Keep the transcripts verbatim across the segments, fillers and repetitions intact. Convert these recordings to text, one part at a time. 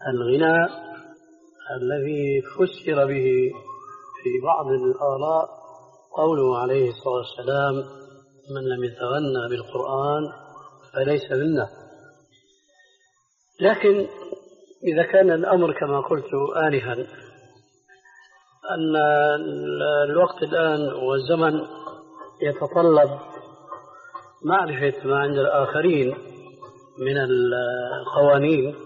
الغناء الذي فسر به في بعض الآراء قوله عليه الصلاة والسلام: من لم يتغنى بالقرآن فليس منا. لكن إذا كان الأمر كما قلت آنفا أن الوقت الآن والزمن يتطلب معرفة ما عند الآخرين من القوانين،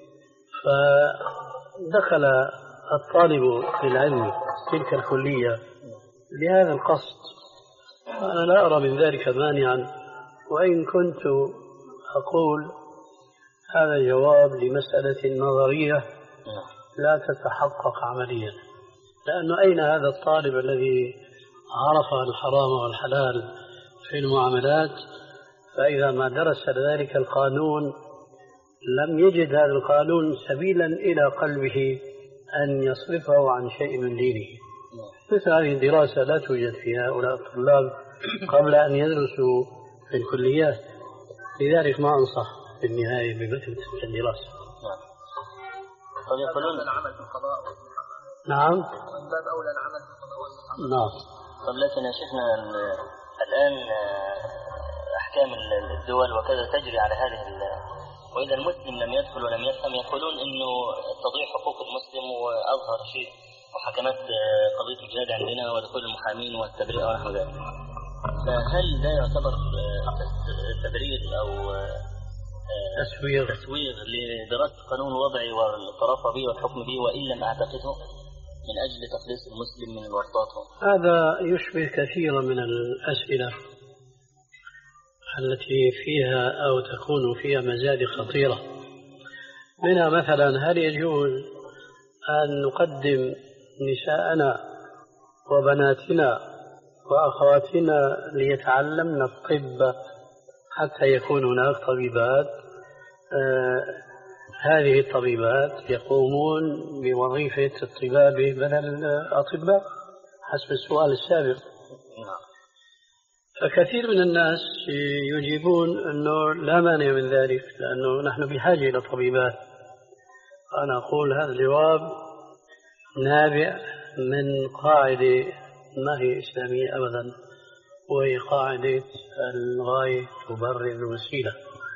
فدخل الطالب في العلم تلك الكلية بهذا القصد، أنا لا أرى من ذلك مانعا، وإن كنت أقول هذا جواب لمسألة نظرية لا تتحقق عمليا، لأنه أين هذا الطالب الذي عرف الحرام والحلال في المعاملات، فإذا ما درس ذلك القانون لم يجد هذا القانون سبيلا إلى قلبه أن يصرفه عن شيء من دينه. مثل هذه الدراسة لا توجد في هؤلاء الطلاب قبل أن يدرسوا في الكليات، لذلك ما أنصح في النهاية بمثل تلك الدراسة. قد يقولون العمل في القضاء والصحة. نعم. من باب أولى العمل في القضاء والصحة. نعم. طب لكن يا شيخنا الآن أحكام الدول وكذا تجري على هذه، وإذا المسلم لم يدخل ولم يفهم يقولون إنه تضيع حقوق المسلم، وأظهر شيء وحكمت قضية الجهاد عندنا ودخول المحامين والتبرئة ونحو ذلك. فهل ده يعتبر تبرير أو تسوير تسوير لدراسة القانون الوضعي والقرار به والحكم به، وإن لم أعتقده من أجل تخليص المسلم من ورطاته؟ هذا يشبه كثيرا من الأسئلة التي فيها أو تكون فيها مزاد خطيرة، منها مثلا: هل يجوز أن نقدم نساءنا وبناتنا وأخواتنا ليتعلمن الطب حتى يكون هناك طبيبات، آه هذه الطبيبات يقومون بوظيفة الطبابة بدل الأطباء حسب السؤال السابق. فكثير من الناس يجيبون أنه لا مانع من ذلك لأنه نحن بحاجة إلى طبيبات. أنا أقول هذا الجواب نابع من قاعدة ما هي إسلامية أبدا، وهي قاعدة الغاية تبرر الوسيلة.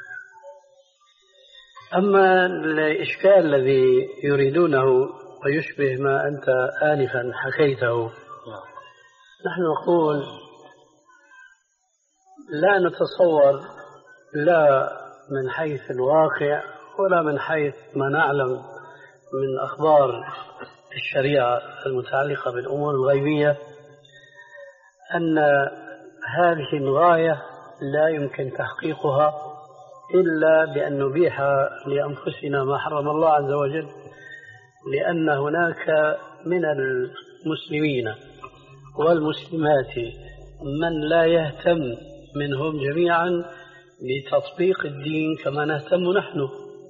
أما الإشكال الذي يريدونه ويشبه ما أنت آنفا حكيته، نحن نقول لا نتصور لا من حيث الواقع ولا من حيث ما نعلم من أخبار الشريعة المتعلقة بالأمور الغيبية أن هذه الغاية لا يمكن تحقيقها إلا بأن نبيح لأنفسنا ما حرم الله عز وجل، لأن هناك من المسلمين والمسلمات من لا يهتم منهم جميعا بتطبيق الدين كما نهتم نحن.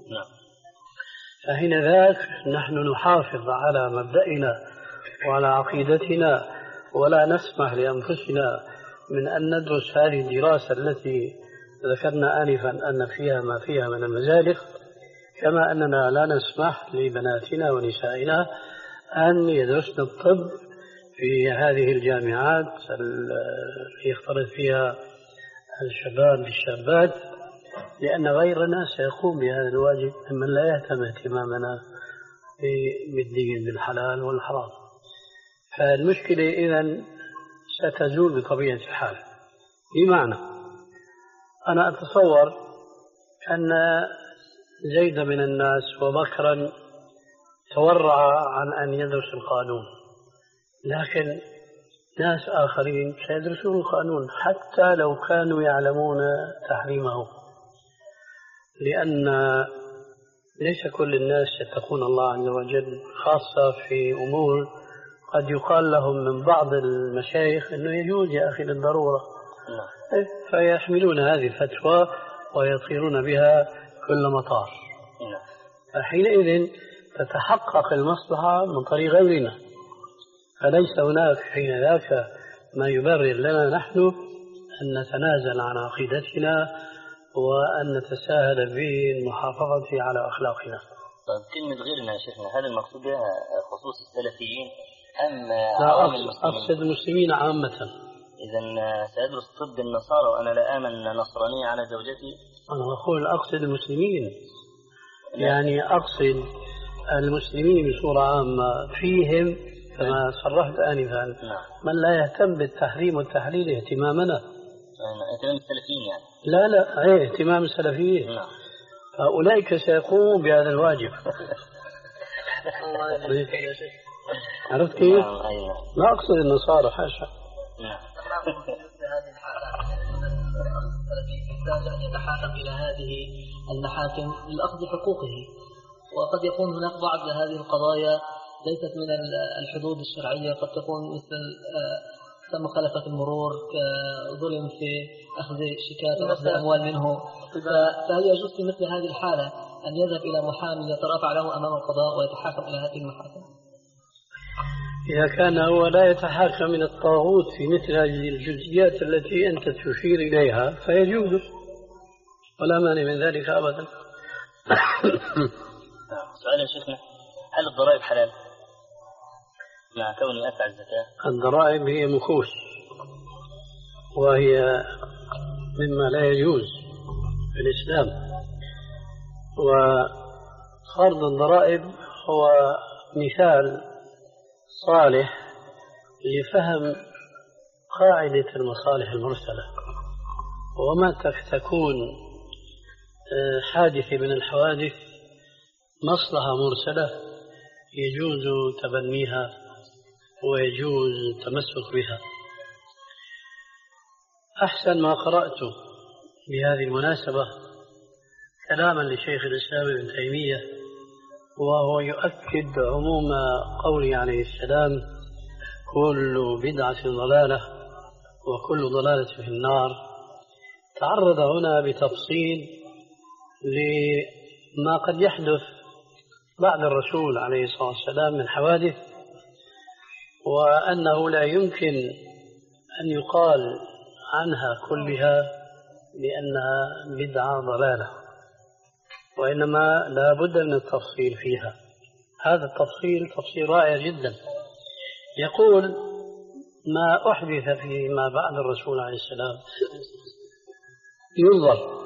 فحين ذاك نحن نحافظ على مبدأنا وعلى عقيدتنا، ولا نسمح لأنفسنا من أن ندرس هذه الدراسة التي ذكرنا آنفا أن فيها ما فيها من المزالق، كما أننا لا نسمح لبناتنا ونسائنا أن يدرسن الطب في هذه الجامعات التي يختلط فيها الشباب بالشابات، لأن غيرنا سيقوم بهذا الواجب ممن لا يهتم اهتمامنا بالدين بالحلال والحرام. فالمشكلة إذن ستزول بطبيعة الحال. بمعنى أنا أتصور أن زيد من الناس وبكرا تورع عن أن يدرس القانون، لكن ناس آخرين سيدرسون القانون حتى لو كانوا يعلمون تحريمه، لأن ليس كل الناس يتقون الله عز وجل، خاصة في أمور قد يقال لهم من بعض المشايخ أنه يجوز يا أخي للضرورة، فيحملون هذه الفتوى ويطيرون بها كل مطار. فحينئذ تتحقق المصلحة من طريق غيرنا، فليس هناك حين ذاك ما يبرر لنا نحن أن نتنازل عن عقيدتنا وأن نتساهل بالمحافظة على أخلاقنا. طيب كلمة غيرنا يا شيخنا، هل المقصود بها خصوص السلفيين أم لا، عوام أقصد, المسلمين؟ أقصد المسلمين عامة. إذا سأدرس طب النصارى وأنا لا آمن نصرانية على زوجتي؟ أنا أقول أقصد المسلمين، يعني أقصد المسلمين بصورة عامة، فيهم كما صرحت آنفا من لا يهتم بالتحريم والتحليل اهتمامنا. اهتمام السلفيين يعني؟ لا لا، أي اهتمام السلفيين. نعم. فأولئك سيقومون بهذا الواجب. عرفت كيف؟ لا أقصد النصارى، حاشا. يحتاج أن يتحاكم إلى هذه المحاكم لأخذ حقوقه، وقد يكون هناك بعض هذه القضايا ليست من الحدود الشرعية، قد تكون مثل مخالفة المرور، ظلم في أخذ شيكات وأخذ أموال منه، فهل يجوز في مثل هذه الحالة أن يذهب إلى محامي يترافع له أمام القضاء ويتحاكم إلى هذه المحاكم؟ إذا كان هو لا يتحاكم من الطاغوت في مثل هذه الجزئيات التي أنت تشير إليها فيجوز، ولا مانع من ذلك أبدا. سؤال يا شيخنا، هل الضرائب حلال مع كوني أدفع الزكاة؟ الضرائب هي مكوس، وهي مما لا يجوز في الإسلام، وفرض الضرائب هو مثال صالح لفهم قاعدة المصالح المرسلة، وما تكون حادثة من الحوادث مصلحة مرسلة يجوز تبنيها ويجوز التمسك بها. أحسن ما قرأت بهذه المناسبة كلاما لشيخ الإسلام ابن تيمية، وهو يؤكد عموم قوله عليه السلام: كل بدعة ضلالة وكل ضلالة في النار. تعرض هنا بتفصيل لما قد يحدث بعد الرسول عليه الصلاة والسلام من حوادث، وأنه لا يمكن أن يقال عنها كلها بأنها بدعة ضلالة، وإنما لا بد من التفصيل فيها. هذا التفصيل تفصيل رائع جدا. يقول: ما أحدث فيما بعد الرسول عليه السلام ينظر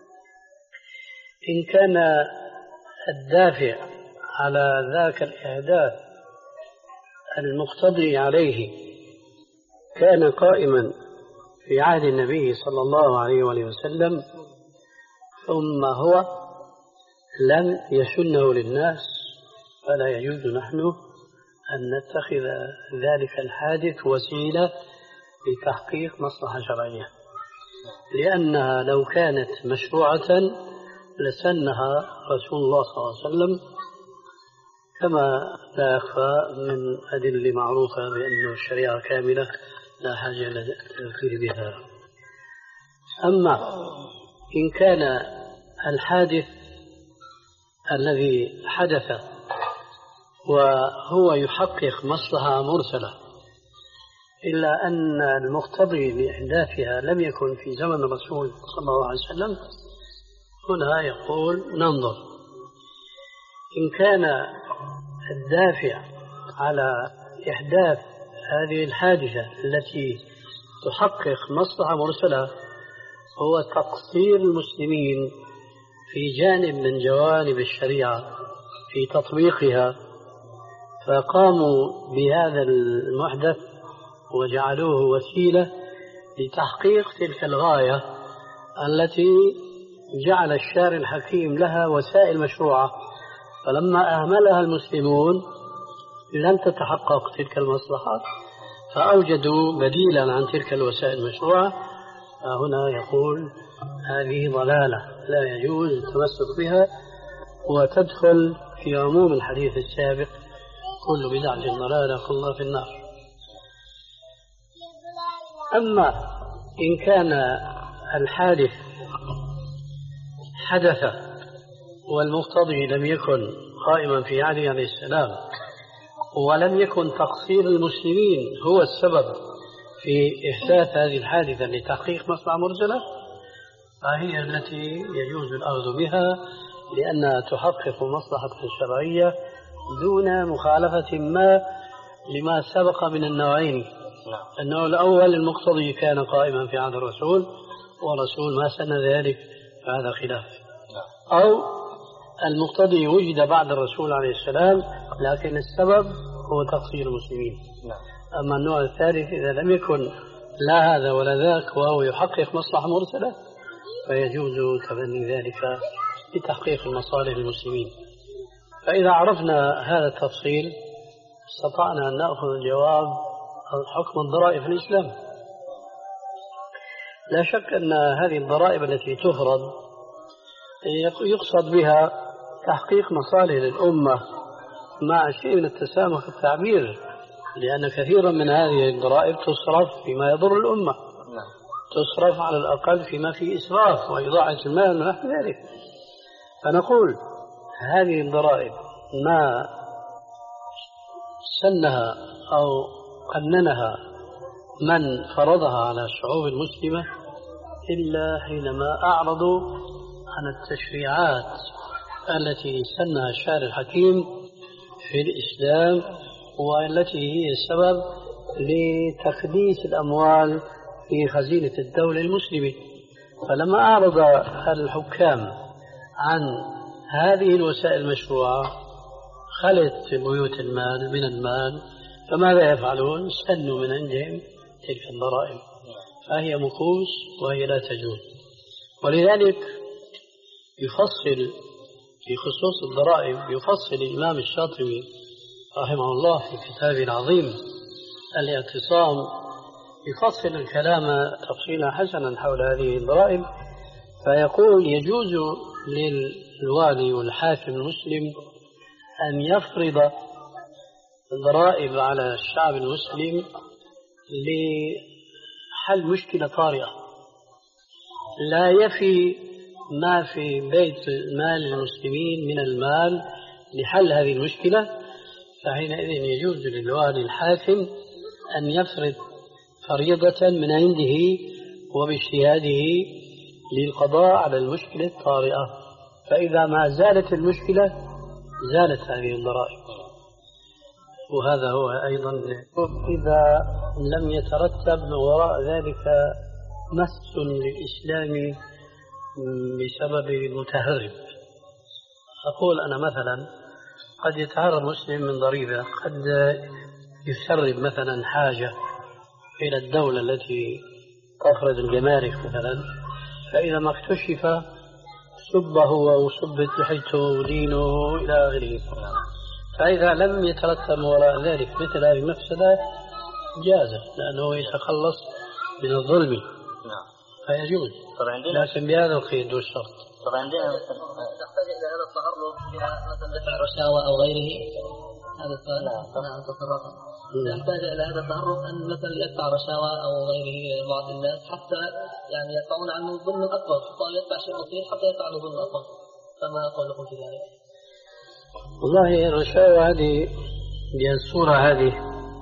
إن كان الدافع على ذاك الإحداث المقتضي عليه كان قائما في عهد النبي صلى الله عليه وآله وسلم، ثم هو لم يسنه للناس، فلا يجوز نحن أن نتخذ ذلك الحادث وسيلة لتحقيق مصلحة شرعية، لأنها لو كانت مشروعة لسنها رسول الله صلى الله عليه وسلم، كما لا يخفى من أدلة معروفة بأن الشريعة كاملة لا حاجة للتذكير بها. أما إن كان الحادث الذي حدث وهو يحقق مصلحة مرسلة إلا أن المقتضي لإحداثها لم يكن في زمن الرسول صلى الله عليه وسلم، هنا يقول ننظر. إن كان الدافع على إحداث هذه الحادثة التي تحقق مصلحة مرسلة هو تقصير المسلمين في جانب من جوانب الشريعة في تطبيقها، فقاموا بهذا المحدث وجعلوه وسيلة لتحقيق تلك الغاية التي جعل الشارع الحكيم لها وسائل مشروعة، فلما أهملها المسلمون لم تتحقق تلك المصلحات، فأوجدوا بديلا عن تلك الوسائل المشروعة. هنا يقول هذه ضلالة لا يجوز التمسك بها، وتدخل في عموم الحديث السابق: كل بدعة ضلالة كلها في النار. أما إن كان الحادث حدث والمقتضي لم يكن قائما في عهده عليه السلام، ولم يكن تقصير المسلمين هو السبب في إحداث هذه الحادثة لتحقيق مصلحة مرسلة، فهي التي يجوز الأخذ بها لأنها تحقق مصلحة شرعية دون مخالفة ما لما سبق من النوعين. النوع الأول المقتضي كان قائما في عهد الرسول ورسول ما سن ذلك فهذا خلاف، أو المقتضي وجد بعد الرسول عليه السلام لكن السبب هو تقصير المسلمين. أما النوع الثالث إذا لم يكن لا هذا ولا ذاك وهو يحقق مصلحة مرسلة فيجوز تبني ذلك لتحقيق المصالح المسلمين. فإذا عرفنا هذا التفصيل استطعنا أن نأخذ الجواب عن حكم الضرائب في الإسلام. لا شك أن هذه الضرائب التي تفرض يقصد بها تحقيق مصالح للأمة مع شيء من التسامح في التعبير، لأن كثيرا من هذه الضرائب تصرف فيما يضر الأمة، تصرف على الأقل فيما فيه إسراف وإضاعة المال ونحو ذلك. فنقول هذه الضرائب ما سنها أو قننها من فرضها على الشعوب المسلمة إلا حينما أعرضوا عن التشريعات التي سنها الشارع الحكيم في الإسلام والتي هي السبب لتقديس الأموال في خزينة الدولة المسلمة. فلما أعرض الحكام عن هذه الوسائل المشروعة خلت بيوت المال من المال، فماذا يفعلون؟ سنوا من عندهم تلك الضرائب، فهي مكوس وهي لا تجوز. ولذلك يفصل في خصوص الضرائب يفصل الإمام الشاطبي رحمه الله في كتابه العظيم الاعتصام، يفصل الكلام تفصيلا حسنا حول هذه الضرائب، فيقول يجوز للوالي والحاكم المسلم أن يفرض الضرائب على الشعب المسلم لحل مشكلة طارئة لا يفي ما في بيت مال المسلمين من المال لحل هذه المشكلة، فحينئذ يجوز للوالي الحاكم أن يفرض فريضة من عنده وباجتهاده للقضاء على المشكلة الطارئة، فإذا ما زالت المشكلة زالت هذه الضرائب. وهذا هو أيضا إذا لم يترتب وراء ذلك مس للإسلام بسبب المتهرب. أقول أنا مثلا قد يتهرب مسلم من ضريبة، قد يسرب مثلا حاجة إلى الدولة التي تفرض الجمارك مثلا، فإذا ما اكتشف سبه وسبت لحيته ودينه إلى آخره. فإذا لم يترتب وراء ذلك مثل هذه المفسدة جاز، لأنه يتخلص من الظلم فيجوز، لكن بهذا القيد والشرط. طبعا عندنا تحتاج إلى هذا التعرض إلى مثلا دفع رشاوى أو غيره، هذا السؤال. نعم تصرفا يحتاج إلى هذا التعرض أن مثلا يدفع رشاوى أو غيره بعض الناس حتى يعني يدفعون عنه ظلم أكبر، فقال يدفع شيء بسيط حتى يدفع عنه ظلم أكبر. فما قولكم في ذلك؟ والله الرشاوى هذه بالصورة هذه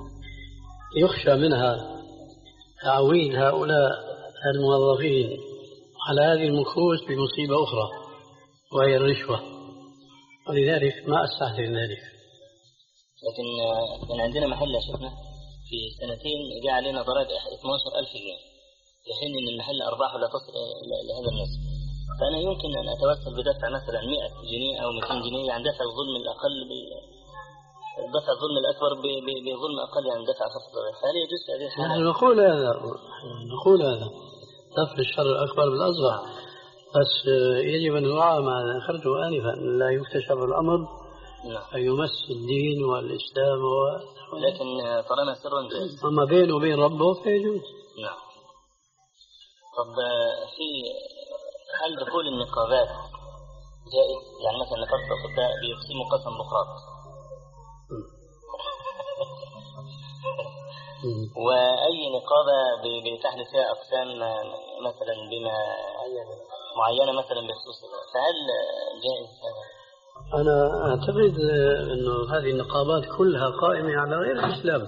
يخشى منها تعويل هؤلاء الموظفين على هذه المكوس بمصيبة أخرى وهي الرشوة، ولذلك ما أستحسن ذلك. لكن كان عندنا محل شفنا في سنتين جاء علينا ضرائب اثني عشر ألف جنيه في حين أن المحل أرباحه لا تصل لهذا النسب. فأنا يمكن أن أتوسل بدفع مثلا مئة جنيه أو مئتين جنيه عن دفع الظلم الأقل دفع الظلم الأكبر بظلم أقل عن دفع خفض الضرائب. فهل يجوز هذه الحالة؟ نحن نقول هذا نقول هذا دفع الشر الأكبر بالأصغر، بس يجب أن يراعى ما ذكرته آنفا، لا يكتشف الأمر أن يمس الدين والإسلام و... لكن طالما سرا جائز. أما بينه وبين ربه فيجوز. نعم. طب في هل دخول النقابات جائز؟ يعني مثلا نقابة الأطباء بيقسموا قسم بقراط وأي نقابة بتحدث فيها أقسام مثلا بما معينة مثلا بخصوص، فهل جائز هذا؟ أنا أعتقد أنه هذه النقابات كلها قائمة على غير الإسلام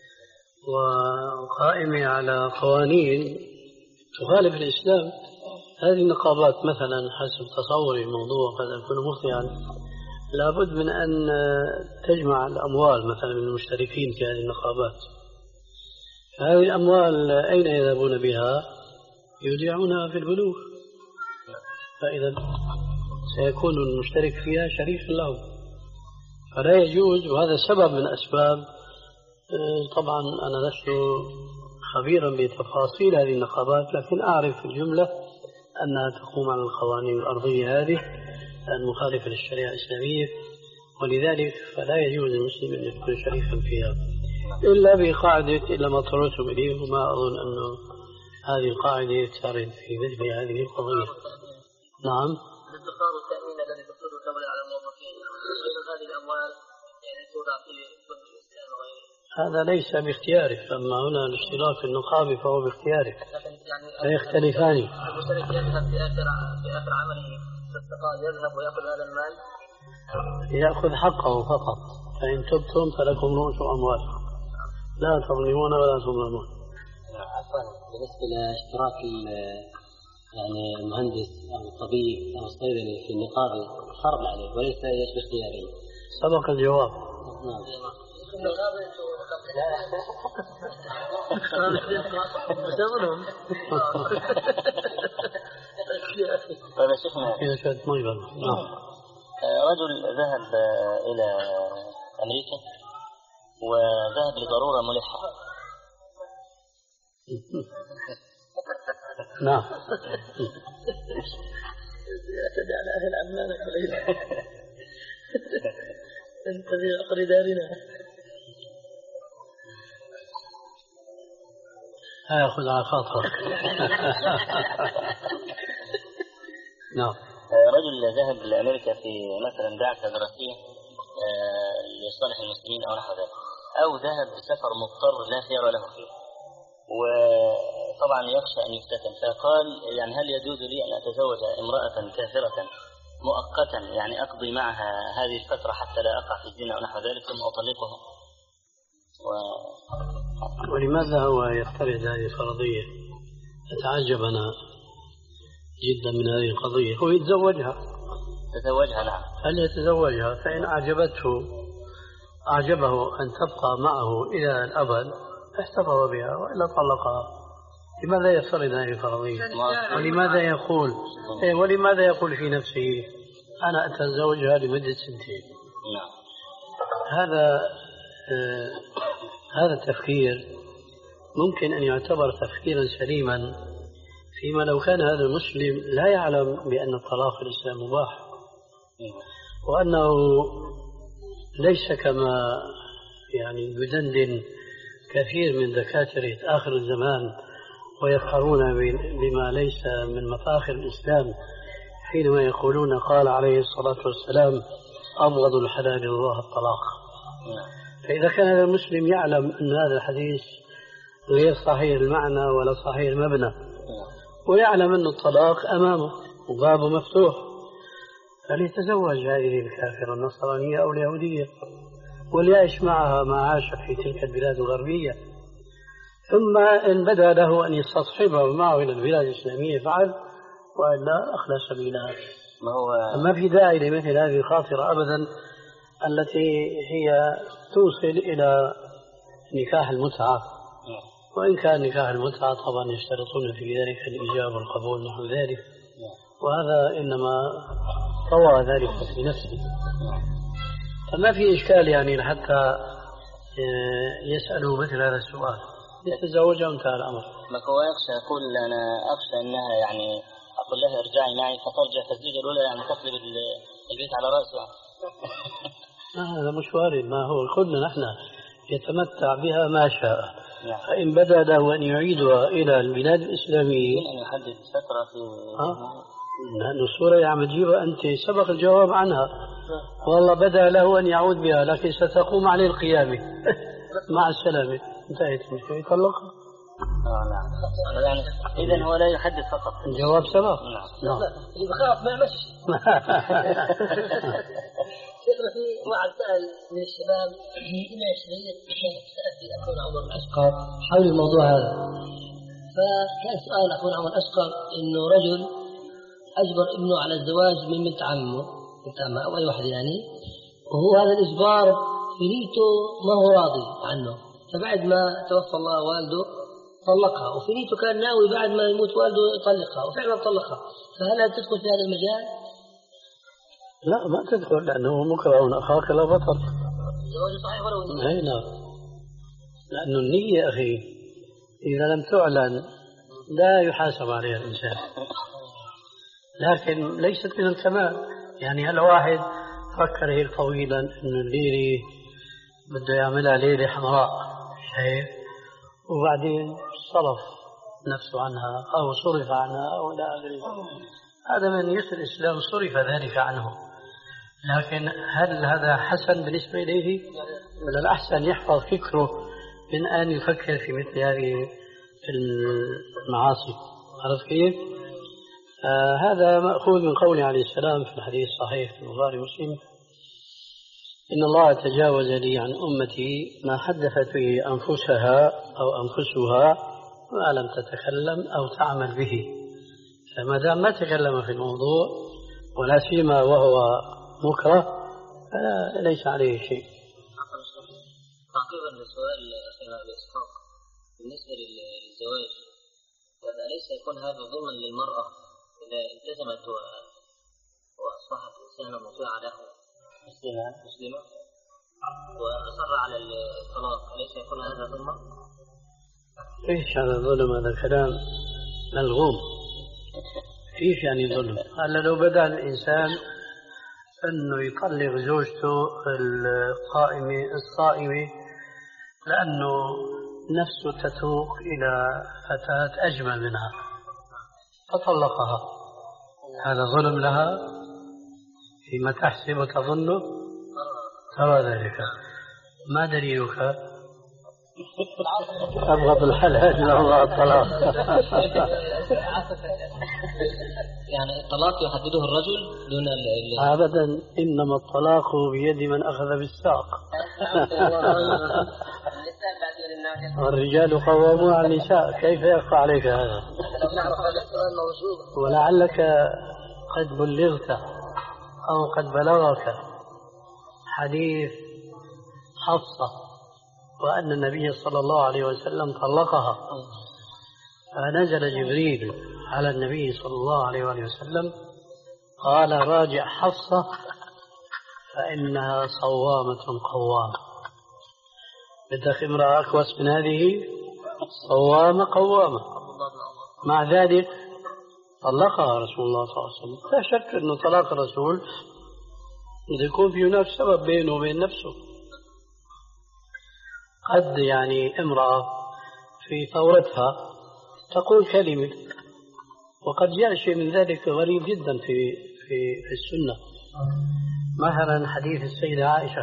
وقائمة على قوانين تخالف الإسلام، هذه النقابات مثلا حسب تصوري الموضوع قد أكون مخطئا، لابد من أن تجمع الأموال مثلا من المشتركين في هذه النقابات. هذه الأموال أين يذهبون بها؟ يودعونها في البنوك، فإذا سيكون المشترك فيها شريكا له، فلا يجوز. وهذا سبب من أسباب، طبعا أنا لست خبيرا بتفاصيل هذه النقابات، لكن أعرف في الجملة أنها تقوم على القوانين الأرضية هذه المخالفة للشريعة الإسلامية، ولذلك فلا يجوز للمسلم أن يكون شريكا فيها إلا بقاعدة إلا ما اضطررتم إليه، وما أظن أنه هذه القاعدة ترد في مثل هذه القضية. نعم. الادخار والتأمين الذي تفرض الدولة على الموظفين، أيضا هذه الأموال يعني تودع في بنك الإسلام وغيره. هذا ليس باختيارك، أما هنا الاشتراك في النقابة فهو باختيارك، فيختلفان. المشترك يذهب في آخر في آخر عمله في الاستقال يذهب ويأخذ هذا المال، يأخذ حقه فقط، فإن تبتم فلكم رؤوس أموالكم لا تظلمون ولا تظلمون. عفوا، بالنسبة لاشتراك يعني المهندس أو الطبيب أو الصيدلي في النقابة فرض عليه وليس باختياره. سبق الجواب. نعم. هذا شيخنا رجل ذهب إلى أمريكا وذهب لضرورة ملحة. نعم. يعتدي على أهل عمان قليلا. أنت في عقر دارنا. هياخذ على خاطرك. نعم. رجل ذهب لأمريكا في مثلا بعثة دراسية لصالح المسلمين أو نحو ذلك، أو ذهب بسفر مضطر لا خير له فيه، وطبعا يخشى أن يفتتن، فقال يعني هل يجوز لي أن أتزوج امرأة كافرة مؤقتا، يعني أقضي معها هذه الفترة حتى لا أقع في الزنا أو نحو ذلك ثم أطلقها؟ و... ولماذا هو يفترض هذه الفرضية؟ أتعجب أنا جدا من هذه القضية. هو يتزوجها تزوجها نعم، هل يتزوجها؟ فإن أعجبته أعجبه أن تبقى معه إلى الأبد احتفظ بها وإلا طلقها. لماذا يفترض هذه الفرضية؟ ولماذا يقول إيه ولماذا يقول في نفسه أنا أتزوجها لمدة سنتين؟ نعم. هذا آه هذا التفكير ممكن أن يعتبر تفكيرا سليما فيما لو كان هذا المسلم لا يعلم بأن الطلاق في الإسلام مباح، وأنه ليس كما يعني يدندن كثير من دكاترة آخر الزمان ويفخرون بما ليس من مفاخر الإسلام حينما يقولون قال عليه الصلاة والسلام أبغض الحلال الله الطلاق. فإذا كان هذا المسلم يعلم أن هذا الحديث غير صحيح المعنى ولا صحيح المبنى، ويعلم أن الطلاق أمامه وبابه مفتوح، فليتزوج هذه الكافرة النصرانية أو اليهودية وليعيش معها ما عاش في تلك البلاد الغربية، ثم إن بدا له أن يستصحبه معه إلى البلاد الإسلامية فعل، وإلا أخلى سبيلها. ما هو ما في داعي لمثل هذه الخاطرة أبدا التي هي توصل إلى نكاح المتعة، وإن كان نكاح المتعة طبعا يشترطون في ذلك الإجابة والقبول نحو ذلك، وهذا إنما طوى ذلك في نفسه. فما في إشكال يعني حتى يسألوا مثل هذا السؤال، يتزوجها وانتهى الأمر. ما هو يخشى يقول أنا أخشى أنها يعني أقول لها ارجعي معي فترجع فالزوجة الأولى يعني تقلب البيت على رأسها. هذا مش وارد. ما هو قلنا نحن يتمتع بها ما شاء، فإن بدا له أن يعيدها إلى البلاد الإسلامية أن يحدد فترة في لأن الصورة يا تجيبها أنت سبق الجواب عنها، والله بدا له أن يعود بها لكن ستقوم عليه القيامة مع السلامة، انتهت المشكلة يطلقها. آه نعم. يعني إذن هو لا يحدد فقط الجواب سبق. نعم. نعم. اللي بخاف ما يمشي. شيخنا في واحد سأل من الشباب من عشرين سأل في أخونا عمر الأشقر حول الموضوع هذا، فكان سؤال أخونا عمر الأشقر إنه رجل أجبر ابنه على الزواج من بنت عمه بنت عمه أو أي واحد يعني، وهو هذا الإجبار في نيته ما هو راضي عنه، فبعد ما توفى الله والده طلقها، وفي نيته كان ناوي بعد ما يموت والده يطلقها وفعلا طلقها، فهل تدخل في هذا المجال؟ لا ما تدخل، لأنه مكره أخاك لا بطل. زواجه صحيح ولو أي نعم، لأنه النية أخي إذا لم تعلن لا يحاسب عليها الإنسان، لكن ليست من الكمال. يعني هل واحد فكر هيك طويلا إنه الليلة بده يعملها ليلة حمراء شايف، وبعدين صرف نفسه عنها أو صرف عنها أو لا أدري، هذا من يسر الإسلام صرف ذلك عنه، لكن هل هذا حسن بالنسبة إليه؟ من الأحسن يحفظ فكره من أن يفكر في مثل هذه المعاصي. عرفت كيف؟ آه هذا مأخوذ من قوله عليه السلام في الحديث الصحيح في البخاري ومسلم: إن الله تجاوز لي عن أمتي ما حدثت به أنفسها أو أنفسها ما لم تتكلم أو تعمل به. فما دام ما تكلم في الموضوع ولا سيما وهو مكره فليس عليه شيء. تعقيبا لسؤال أخينا الإسحاق بالنسبة للزواج، أليس يكون هذا ظلما للمرأة إذا التزمت وأصبحت إنسانا مطيعة له مسلمة وأصر على الطلاق، أليس يكون هذا ظلما؟ إيش هذا ظلم؟ هذا كلام ملغوم. إيش يعني ظلم؟ هلا لو بدأ الإنسان أنه يطلق زوجته القائمة الصائمة لأنه نفسه تتوق إلى فتاة أجمل منها فطلقها، هذا ظلم لها فيما تحسب وتظنه؟ ترى ذلك. ما دليلك؟ أبغض الحلال لا الله الطلاق. يعني الطلاق يحدده الرجل دون ال أبدا، إنما الطلاق بيد من أخذ بالساق. والرجال قوامون على النساء، كيف يخفى عليك هذا؟ ولعلك قد بلغت أو قد بلغك حديث حفصة وأن النبي صلى الله عليه وسلم طلقها، فنزل جبريل على النبي صلى الله عليه وسلم قال: راجع حفصة فإنها صوامة قوامة. بدك امرأة أكوس من هذه؟ صوامة قوامة. مع ذلك طلقها رسول الله صلى الله عليه وسلم. لا شك أنه طلاق الرسول إذا يكون في هناك سبب بينه وبين نفسه. قد يعني امرأة في ثورتها تقول كلمة، وقد جاء شيء من ذلك غريب جدا في في في السنة. مثلا حديث السيدة عائشة،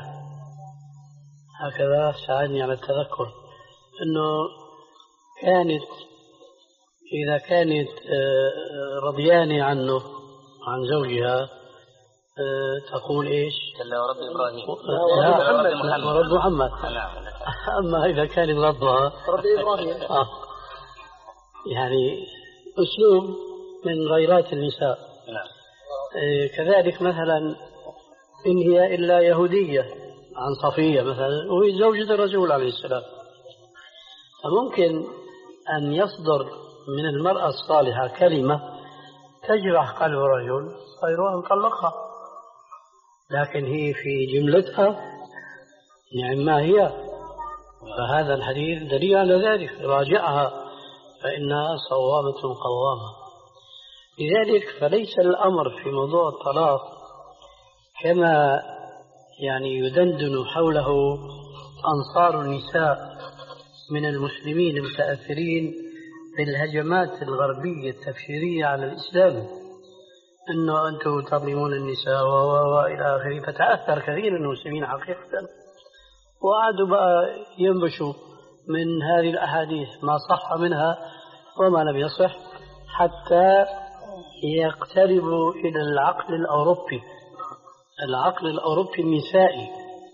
هكذا ساعدني على التذكر، أنه كانت إذا كانت رضيانة عنه عن زوجها تقول إيش؟ كلا ورب إبراهيم لا ورب محمد. أما إذا كان ربها رب إبراهيم آه. يعني أسلوب من غيرات النساء. آه كذلك مثلا إن هي إلا يهودية عن صفية مثلا وهي زوجة الرسول عليه السلام، فممكن أن يصدر من المرأة الصالحة كلمة تجرح قلب الرجل خير أن طلقها، لكن هي في جملتها يعني ما هي. فهذا الحديث دليل على ذلك، راجعها فإنها صوامة قوامة. لذلك فليس الأمر في موضوع الطلاق كما يعني يدندن حوله أنصار النساء من المسلمين المتأثرين بالهجمات الغربية التكفيرية على الإسلام، أنه أنتم تظلمون النساء وإلى آخره. فتأثر كثير من المسلمين حقيقة، وقعدوا بقى ينبشوا من هذه الأحاديث ما صح منها وما لم يصح حتى يقتربوا إلى العقل الأوروبي، العقل الأوروبي النسائي.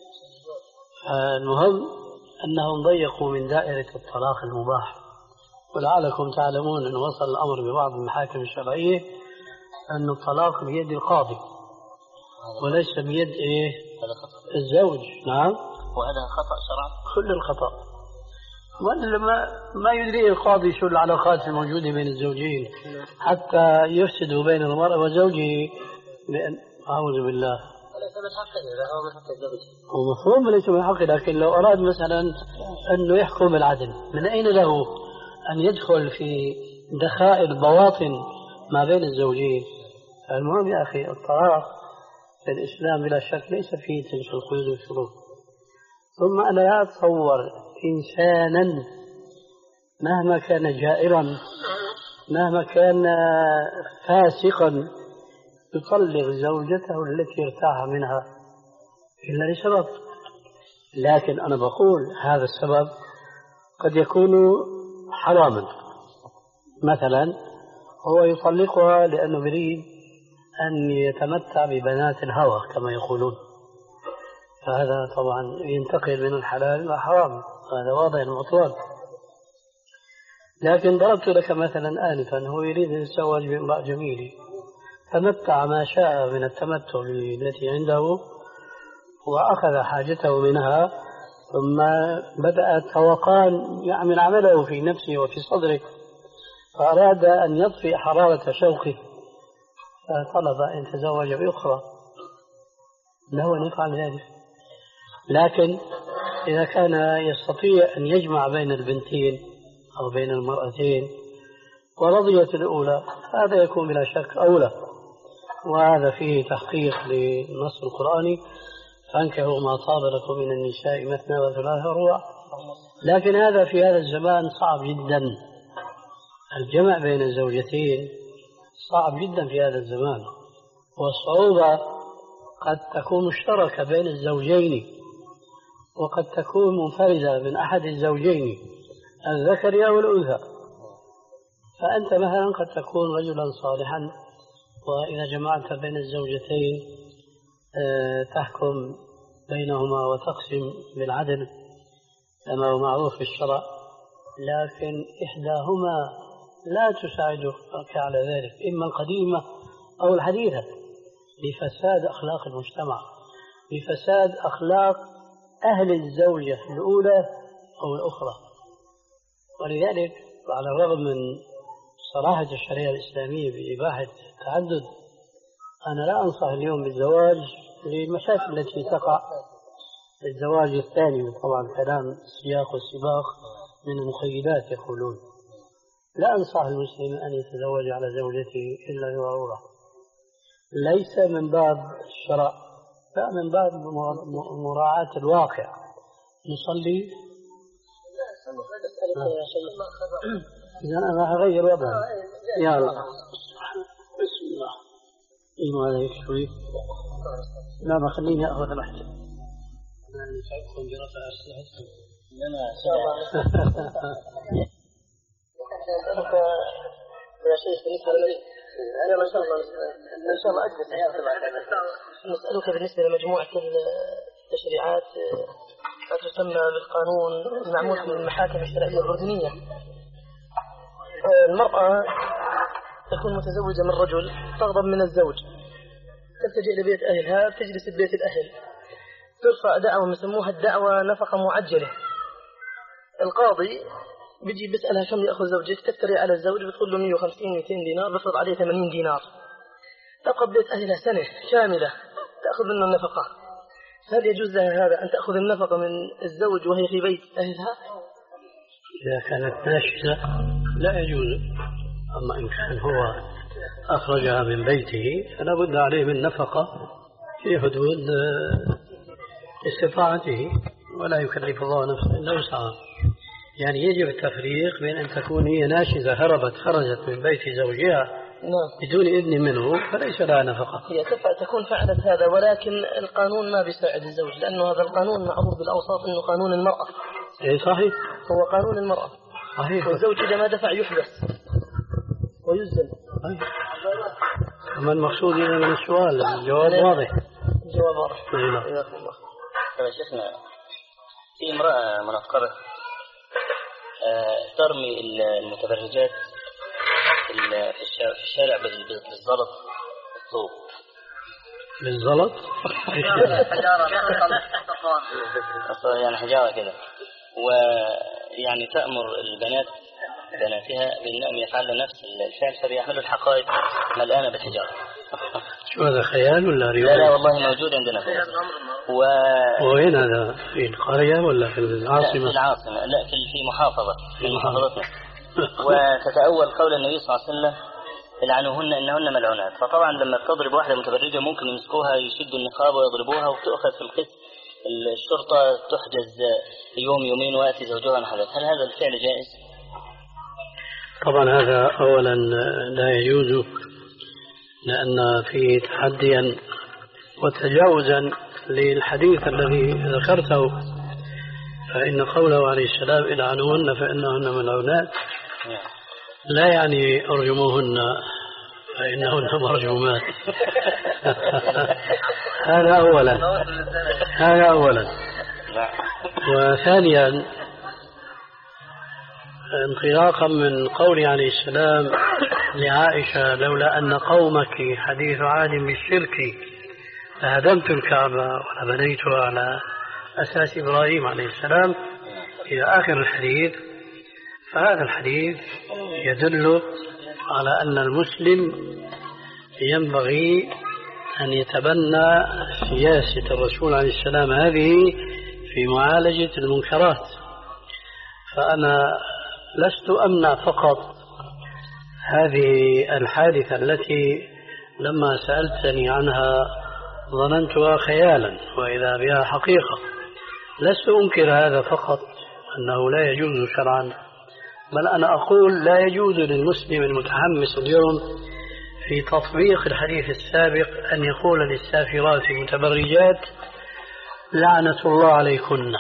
المهم أنهم ضيقوا من دائرة الطلاق المباح. ولعلكم تعلمون أن وصل الأمر ببعض المحاكم الشرعية أن الطلاق بيد القاضي وليس بيد إيه الزوج. نعم، وهذا خطأ شرعا، كل الخطأ. ما ما يدري القاضي شو العلاقات الموجودة بين الزوجين حتى يفسدوا بين المرأة وزوجه، لأن أعوذ بالله ليس من حقه، هو من حق الزوج. ومفهوم ليس من حقه، لكن لو أراد مثلا أنه يحكم بالعدل، من أين له أن يدخل في دخائل بواطن ما بين الزوجين؟ المهم يا أخي، الطلاق في الإسلام بلا شك ليس فيه تلك القيود والشروط. ثم أنا لا أتصور إنسانا مهما كان جائرا مهما كان فاسقا يطلق زوجته التي ارتاح منها إلا لسبب. لكن أنا بقول هذا السبب قد يكون حراما. مثلا هو يطلقها لأنه يريد أن يتمتع ببنات الهوى كما يقولون، فهذا طبعا ينتقل من الحلال إلى حرام، هذا واضح المطلق. لكن ضربت لك مثلا آنفا، هو يريد أن يتزوج بامرأة جميلة، تمتع ما شاء من التمتع التي عنده وأخذ حاجته منها، ثم بدأ التوقان يعمل عمله في نفسه وفي صدره، فأراد أن يطفئ حرارة شوقه فطلب أن يتزوج بأخرى، له أن يفعل ذلك. لكن إذا كان يستطيع أن يجمع بين البنتين أو بين المرأتين ورضيت الأولى، هذا يكون بلا شك أولى، وهذا فيه تحقيق للنص القرآني: فانكحوا ما طاب لكم من النساء مثنى وثلاث ورباع. لكن هذا في هذا الزمان صعب جدا، الجمع بين الزوجتين صعب جدا في هذا الزمان، والصعوبة قد تكون مشتركة بين الزوجين وقد تكون منفردة من أحد الزوجين الذكر أو الأنثى. فأنت مثلا قد تكون رجلا صالحا، وإذا جمعت بين الزوجتين تحكم بينهما وتقسم بالعدل كما هو معروف في الشرع، لكن إحداهما لا تساعدك على ذلك، إما القديمة أو الحديثة، لفساد أخلاق المجتمع، لفساد أخلاق أهل الزوجة الأولى أو الأخرى. ولذلك على الرغم من صراحة الشريعة الإسلامية بإباحة التعدد، أنا لا أنصح اليوم بالزواج للمشاكل التي تقع الزواج الثاني. طبعا كلام السياق والسباق من المخيلات يقولون. لا أنصح المسلم أن يتزوج على زوجته إلا لضرورة، ليس من باب الشرع، لا من باب مراعاة الواقع. نصلي إذا أنا أغير وضعي. يا الله، بسم الله. إيه هذا يكفي؟ لا ما خليني أخذ الأحسن. أنا نسعدكم برفع أسلحتكم. لنا يا شيخ بالنسبة لي أنا ما شاء الله إن شاء الله أجلس نسألك بالنسبة لمجموعة التشريعات تسمى بالقانون المعمول في المحاكم الشرعية الأردنية. المرأة تكون متزوجة من رجل، تغضب من الزوج، تلتجئ لبيت أهلها، تجلس ببيت الأهل، ترفع دعوة يسموها الدعوة نفقة معجلة. القاضي بيجي بيسألها كم يأخذ زوجك، تفتري على الزوج بتقول له مئة وخمسين مئتين دينار، بفرض عليه ثمانين دينار، تبقى ببيت أهلها سنة كاملة تأخذ منه النفقة. هل يجوز لها هذا أن تأخذ النفقة من الزوج وهي في بيت أهلها؟ إذا كانت ناشزة لا يجوز، أما إن كان هو أخرجها من بيته فلا بد عليه من نفقة في حدود استطاعته، ولا يكلف الله نفسا إلا وسعها. يعني يجب التفريق بين أن تكون هي ناشزة هربت خرجت من بيت زوجها بدون إذن منه فليس لها نفقة. هي تكون فعلت هذا، ولكن القانون ما بيساعد الزوج، لأنه هذا القانون معروف بالأوساط أنه قانون المرأة. إيه صحيح، هو قانون المرأة صحيح. والزوج إذا ما دفع يحبس ويسجن. أما المقصود من السؤال الجواب واضح. الجواب واضح. نعم. يا شيخنا، في امرأة منقبة ترمي المتبرجات في الشارع بالزلط طوب بالزلط يعني حجارة كده، ويعني تأمر البنات بناتها بأنهم يفعلن نفس الفعل فبيعملوا الحقائق ملآنة بالحجارة. شو هذا خيال ولا رواية؟ لا لا والله موجود عندنا. و... وين هذا؟ في القرية ولا في العاصمة؟ لا في العاصمة، لا في في محافظة في محافظتنا. وتتأول قول النبي صلى الله عليه وسلم العنوهن إنهن ملعونات. فطبعا لما تضرب واحدة متبرجة ممكن يمسكوها يشدوا النقاب ويضربوها وتؤخذ في القسم، الشرطة تحجز يوم يومين ويأتي زوجها نحدث. هل هذا الفعل جائز؟ طبعا هذا أولا لا يجوز، لأن فيه تحديا وتجاوزا للحديث الذي ذكرته، فإن قوله عليه السلام العنوهن فإنهن ملعونات لا يعني أرجموهن فإنهن مرجومات. هذا أولا هذا أولا وثانيا انطلاقا من قول عليه السلام لعائشة لولا أن قومك حديث عهد بالشرك لهدمت الكعبة ولبنيتها على أساس إبراهيم عليه السلام إلى آخر الحديث، فهذا الحديث يدل على أن المسلم ينبغي أن يتبنى سياسة الرسول عليه السلام هذه في معالجة المنكرات. فأنا لست أمنع فقط هذه الحادثة التي لما سألتني عنها ظننتها خيالا وإذا بها حقيقة. لست أنكر هذا فقط أنه لا يجوز شرعا، بل أنا أقول لا يجوز للمسلم المتحمس اليوم في تطبيق الحديث السابق أن يقول للسافرات المتبرجات لعنة الله عليكن،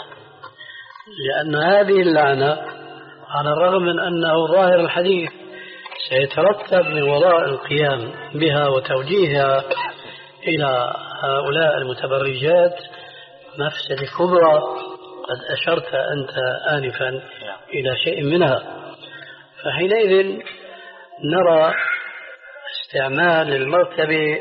لأن هذه اللعنة على الرغم من أنه ظاهر الحديث سيترتب من وراء القيام بها وتوجيهها إلى هؤلاء المتبرجات مفسدة كبرى قد أشرت أنت آنفا إلى شيء منها. فحينئذ نرى استعمال المرتبة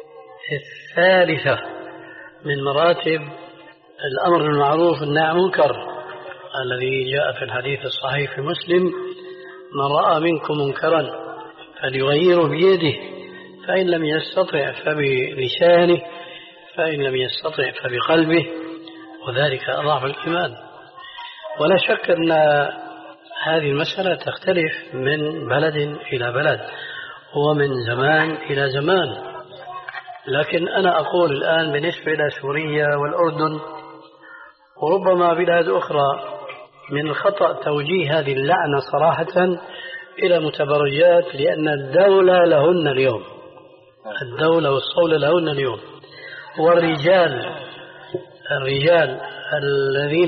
الثالثة من مراتب الأمر بالمعروف والنهي عن المنكر الذي جاء في الحديث الصحيح في مسلم: من رأى منكم منكرا فليغيره بيده، فإن لم يستطع فبلسانه، فإن لم يستطع فبقلبه، وذلك أضعف الإيمان. ولا شك أن هذه المسألة تختلف من بلد إلى بلد ومن زمان إلى زمان، لكن أنا أقول الآن بالنسبة إلى سوريا والأردن وربما بلاد أخرى من الخطأ توجيه هذه اللعنة صراحة إلى متبرجات، لأن الدولة لهن اليوم، الدولة والصولة لهن اليوم، والرجال الرجال الذين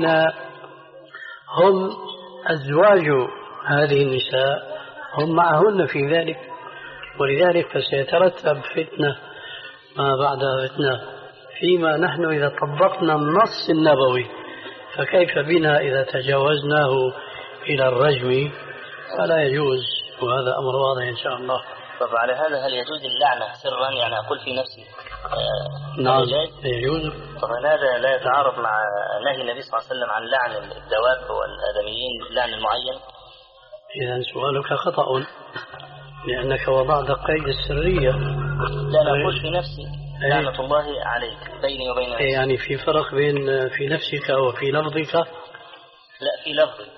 هم أزواج هذه النساء هم معهن في ذلك، ولذلك فسيترتب فتنة ما بعد فتنة فيما نحن إذا طبقنا النص النبوي، فكيف بنا إذا تجاوزناه إلى الرجم؟ فلا يجوز، وهذا أمر واضح إن شاء الله. طب على هذا هل يجوز اللعنة سرا؟ يعني أقول في نفسي آه نعم يجوز. طبعا هذا لا يتعارض مع نهي النبي صلى الله عليه وسلم عن لعن الدواب والآدميين لعن معين؟ إذا سؤالك خطأ، لأنك وضعت قيد السرية. لا أنا أقول في نفسي لعنة الله عليك بيني وبين نفسي. يعني في فرق بين في نفسك وفي لفظك؟ لا في لفظي.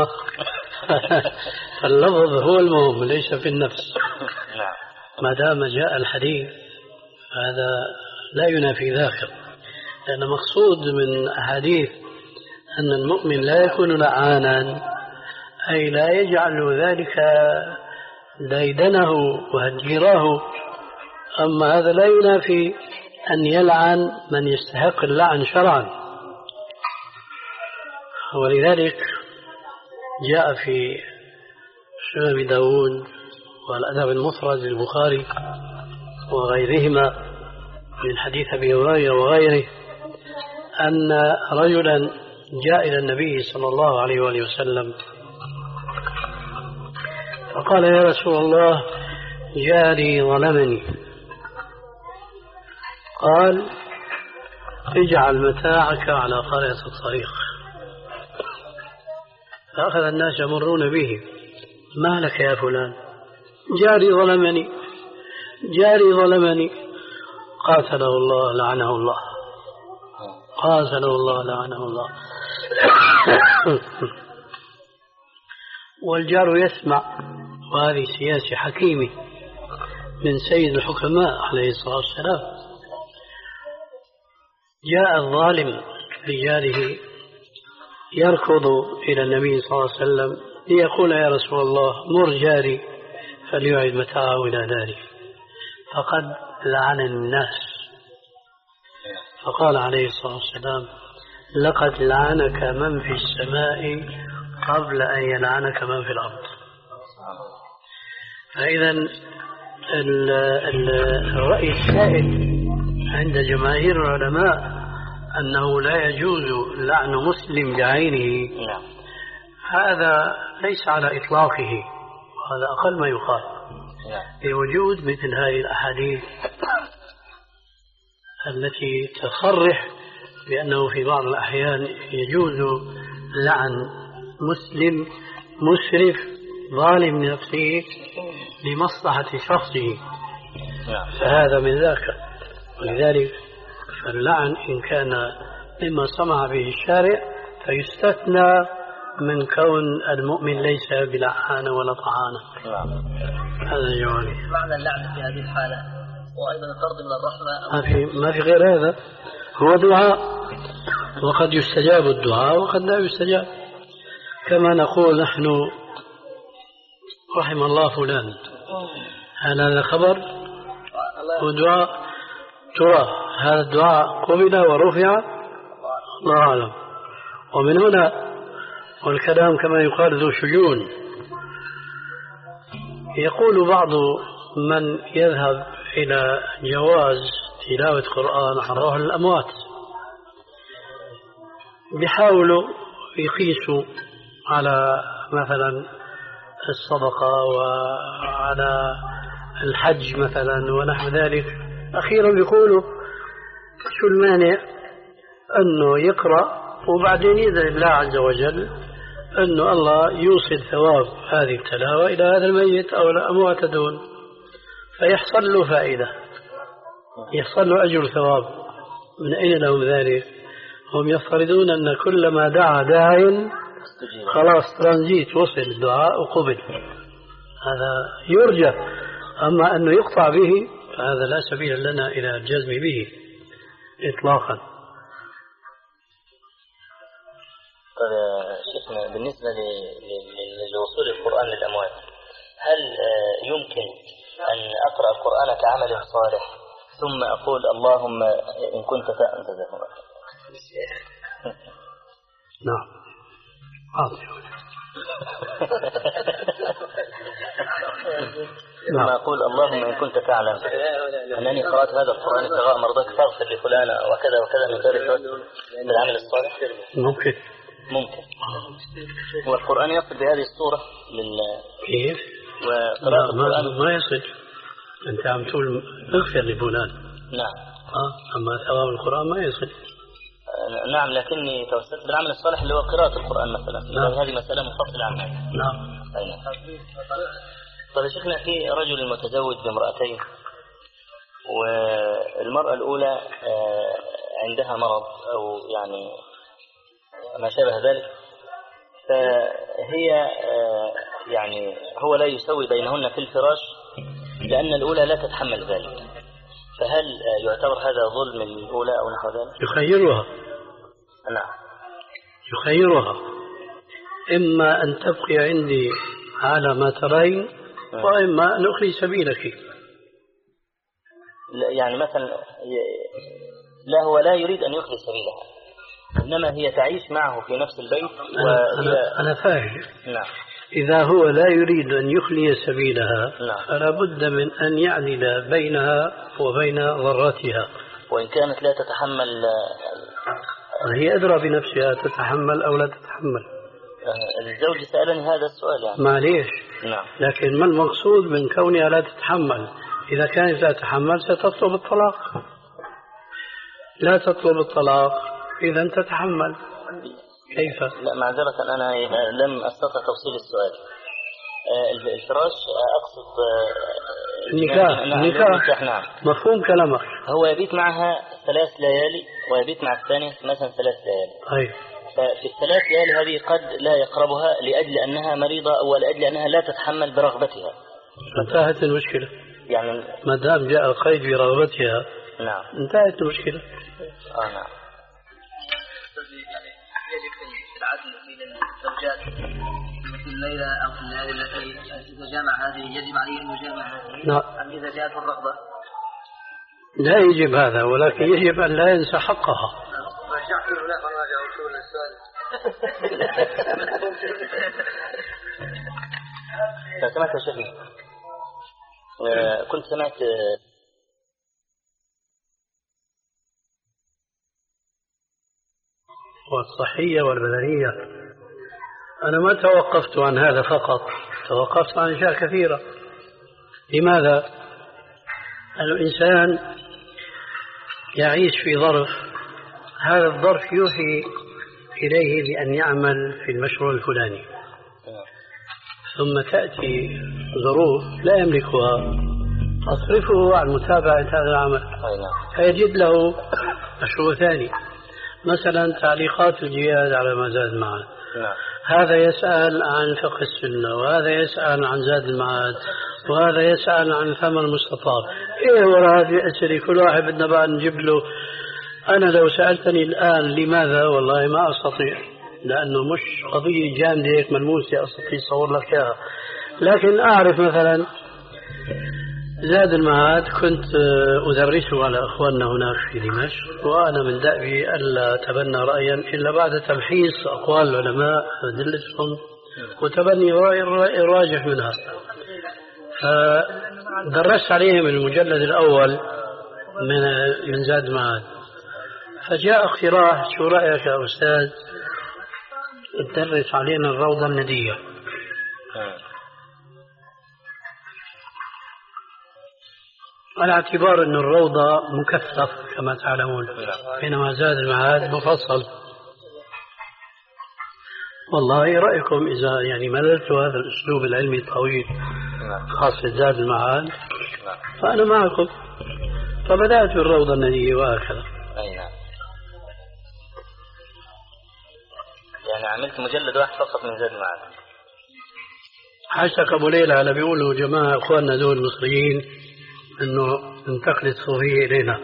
اللفظ هو المهم ليس في النفس. نعم. ما دام جاء الحديث هذا لا ينافي ذاك، لأن مقصود من أحاديث أن المؤمن لا يكون لعانا، أي لا يجعل ذلك ديدنه وهجيراه. أما هذا لا ينافي أن يلعن من يستحق اللعن شرعا، ولذلك جاء في سنن داود والأدب المفرد للبخاري وغيرهما من حديث أبي هريرة وغيره أن رجلا جاء إلى النبي صلى الله عليه وآله وسلم فقال: يا رسول الله، جاري ظلمني قال اجعل متاعك على قارعة الطريق. فأخذ الناس يمرون به، ما لك يا فلان؟ جاري ظلمني، جاري ظلمني. قاتله الله لعنه الله، قاتله الله لعنه الله. والجار يسمع، وهذه سياسة حكيمة من سيد الحكماء عليه الصلاة والسلام. جاء الظالم لجاره يركض إلى النبي صلى الله عليه وسلم ليقول يا رسول الله مر جاري فليعد متاعه إلى داري فقد لعنني الناس. فقال عليه الصلاة والسلام لقد لعنك من في السماء قبل أن يلعنك من في الأرض. فإذا الرأي السائد عند جماهير العلماء أنه لا يجوز لعن مسلم بعينه، هذا ليس على إطلاقه، وهذا أقل ما يقال بوجود مثل هذه الأحاديث التي تصرح بأنه في بعض الأحيان يجوز لعن مسلم مسرف ظالم نفسه لمصلحة شخصه، فهذا من ذاك. ولذلك فاللعن إن كان مما سمع به الشارع فيستثنى من كون المؤمن ليس بلعان ولا طعانة. هذا جوابي. معنى اللعن في هذه الحالة وأيضا الطرد من الرحمة ما في ما في غير هذا، هو دعاء، وقد يستجاب الدعاء وقد لا يستجاب. كما نقول نحن رحم الله فلان، هل هذا خبر ودعاء؟ ترى هذا الدعاء قبل ورفع؟ الله أعلم. ومن هنا والكلام كما يقال ذو شجون. يقول بعض من يذهب إلى جواز تلاوة قرآن عن روح الأموات بيحاولوا يقيسوا على مثلا الصدقة وعلى الحج مثلا ونحو ذلك. أخيرا بيقولوا شو المانع أنه يقرأ وبعدين يدعي الله عز وجل أنه الله يوصل ثواب هذه التلاوة إلى هذا الميت أو الأموات دون، فيحصل له فائدة، يحصل له أجر ثواب. من أين لهم ذلك؟ هم يفترضون أن كلما دعا داع خلاص ترانزيت وصل الدعاء وقبل، هذا يرجى. أما أنه يقطع به فهذا لا سبيل لنا إلى الجزم به إطلاقا. طيب شيخنا، بالنسبة لوصول القرآن للأموات، هل يمكن أن أقرأ القرآن كعمل صالح ثم أقول اللهم إن كنت فأنت ذا؟ نعم. ثم أقول اللهم إن كنت تعلم أنني قرأت هذا القرآن ابتغاء مرضاك فاغفر لفلانا وكذا وكذا من ذلك بالعمل الصالح. ممكن ممكن والقرآن يصل بهذه الصورة لل كيف؟ وقراءة القرآن ما يصل. أنت عم تقول اغفر لفلان. نعم. آه. أما ثواب القرآن ما يصل. نعم، لكني توسلت بالعمل الصالح اللي هو قراءة القرآن مثلا. نعم. هذه مسألة منفصلة عنها. نعم. طيب شيخنا، في رجل متزوج بامرأتين، والمرأة الأولى عندها مرض أو يعني ما شابه ذلك، فهي يعني هو لا يسوي بينهن في الفراش لأن الأولى لا تتحمل ذلك، فهل يعتبر هذا ظلم الأولى أو نحو ذلك؟ يخيرها. نعم. يخيرها، إما أن تبقي عندي على ما ترين وإما أن أخلي سبيلك. يعني مثلا لا، هو لا يريد أن يخلي سبيلها، إنما هي تعيش معه في نفس البيت. أنا, أنا, أنا فاهم. نعم. إذا هو لا يريد أن يخلي سبيلها نعم. فلا بد من أن يعدل بينها وبين ضرتها، وإن كانت لا تتحمل. هي أدرى بنفسها تتحمل أو لا تتحمل. الزوج سألني هذا السؤال يعني. معليش. نعم. لكن ما المقصود من كونها لا تتحمل؟ إذا كانت لا تتحمل ستطلب الطلاق. لا تطلب الطلاق إذا تتحمل. كيف؟ لا معذرة أنا لم أستطع توصيل السؤال. الفراش أقصد النكاح. النكاح نعم. مفهوم كلامك. هو يبيت معها ثلاث ليالي ويبيت مع الثانية مثلا ثلاث ليالي. أي. ففي الثلاث ليالي هذه قد لا يقربها لأجل أنها مريضة أو لأجل أنها لا تتحمل برغبتها. انتهت المشكلة. يعني ما دام جاء القيد برغبتها. نعم. انتهت المشكلة. آه نعم. يعني يجب العدل بين الزوجات في الليلة أو في الليالي التي إذا جامع هذه يجب عليه أن يجامع هذه. نعم. أم إذا جاءت الرغبة؟ لا يجب هذا، ولكن يجب أن لا ينسى حقها. رجعت له لا فراجع وصول السؤال. فسمعت يا شيخ كنت سمعت والصحية والبدنية. أنا ما توقفت عن هذا فقط، توقفت عن أشياء كثيرة. لماذا؟ الإنسان يعيش في ظرف، هذا الظرف يوحي إليه بأن يعمل في المشروع الفلاني، ثم تأتي ظروف لا يملكها تصرفه عن متابعة هذا العمل، فيجد له مشروع ثاني. مثلا تعليقات الجهاد على ما زاد المعاد، هذا يسأل عن فقه السنة، وهذا يسأل عن زاد المعاد، وهذا يسأل عن ثمن المستطاب. إيه وراء هذه الأسئلة كل واحد بدنا بقى نجيب له. أنا لو سألتني الآن لماذا والله ما أستطيع، لأنه مش قضية جامدة هيك ملموسة أستطيع أصور لك إياها. لكن أعرف مثلا زاد المعاد كنت أدرسه على أخواننا هناك في دمشق، وأنا من دأبي ألا أتبنى رأيا إلا بعد تمحيص أقوال العلماء ودلتهم وتبني رأي الراجح منها. فدرست عليهم المجلد الأول من من زاد المعاد، فجاء اقتراح شو رأيك يا أستاذ تدرس علينا الروضة الندية. على اعتبار أن الروضة مكثف كما تعلمون، بينما زاد المعاد مفصل. والله رأيكم إذا يعني مللت هذا الأسلوب العلمي الطويل خاصة زاد المعاد فأنا معكم. فبدأت بالروضة الندية وهكذا. أي نعم. يعني عملت مجلد واحد فقط من زاد المعاد. حاجتك أبو ليلى على بيقولوا جماعة إخواننا دول المصريين إنه انتقلت صوفية إلينا.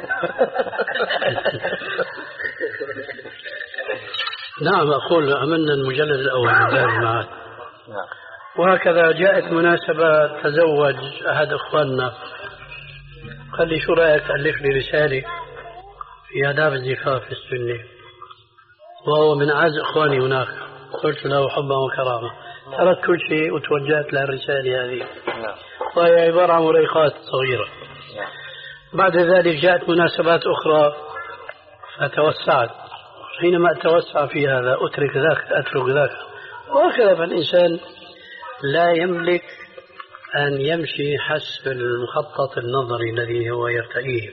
نعم أقول عملنا المجلد الأول من زاد المعاد. وهكذا جاءت مناسبة تزوج أحد إخواننا، قال لي شو رأيك ألف لي رسالة في آداب الزفاف في السنة، وهو من أعز إخواني هناك. قلت له حبا وكرامة، تركت كل شيء وتوجهت للرسالة هذه، وهي عبارة عن مريقات صغيرة. بعد ذلك جاءت مناسبات أخرى فتوسعت، حينما أتوسع في هذا أترك ذاك أترك ذاك، وهكذا. فالإنسان لا يملك أن يمشي حسب المخطط النظري الذي هو يرتئيه.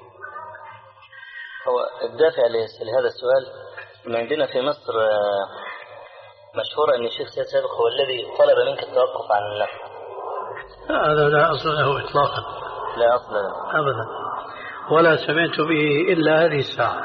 هو الدافع لهذا السؤال إن عندنا في مصر مشهورة أن الشيخ سيد سابق هو الذي طلب منك التوقف عن النفس. هذا لا أصل له إطلاقا، لا أصل له أبدا، ولا سمعت به إلا هذه الساعة.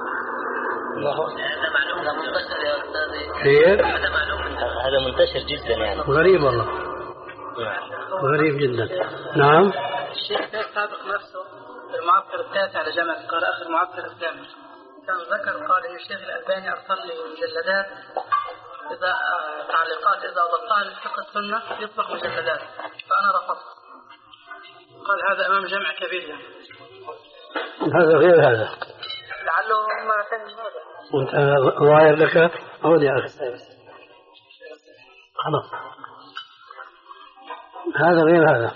هذا معلوم منتشر يا أستاذ. كيف؟ هذا معلوم هذا منتشر جدا يعني. غريب والله. غريب جدا. نعم. الشيخ سيد سابق نفسه في المعسكر التاسع لجامعة القاهرة آخر معسكر الثامن كان ذكر قال إن الشيخ الألباني أرسل لي مجلدات إذا تعليقات إذا أضفتها لفقه السنة يطلق مجلدات، فأنا رفضت. قال هذا أمام جمع كبير يعني. هذا غير هذا. لعله ما كان هذا. وأنت ظاهر لك أود يا أخي. خلاص. هذا غير هذا.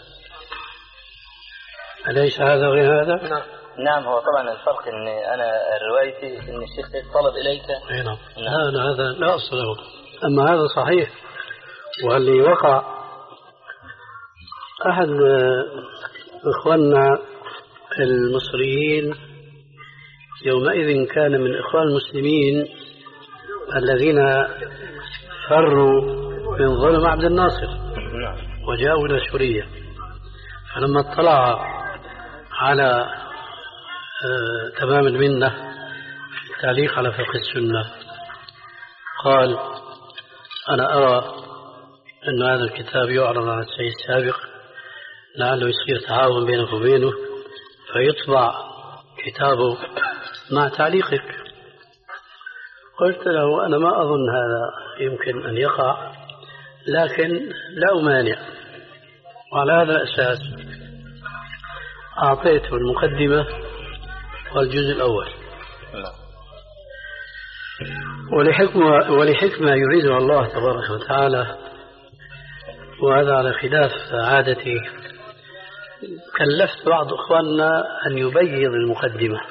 أليس هذا غير هذا؟ نعم. نعم هو طبعا الفرق ان انا روايتي ان الشيخ سيد طلب اليك. اي نعم. لا هذا لا اصل له، اما هذا صحيح. واللي وقع احد اخواننا المصريين يومئذ كان من إخوان المسلمين الذين فروا من ظلم عبد الناصر وجاءوا إلى سوريا. فلما اطلع على آه تمام المنة في التعليق على فقه السنة قال أنا أرى أن هذا الكتاب يعرض على السيد السابق لعله يصير تعاون بينك وبينه فيطبع كتابه مع تعليقك. قلت له أنا ما أظن هذا يمكن أن يقع، لكن لا أمانع. وعلى هذا الأساس أعطيته المقدمة والجزء الأول ولحكمة, ولحكمة يريدها الله تبارك وتعالى، وهذا على خلاف عادتي. كلفت بعض أخواننا أن يبيض المقدمة،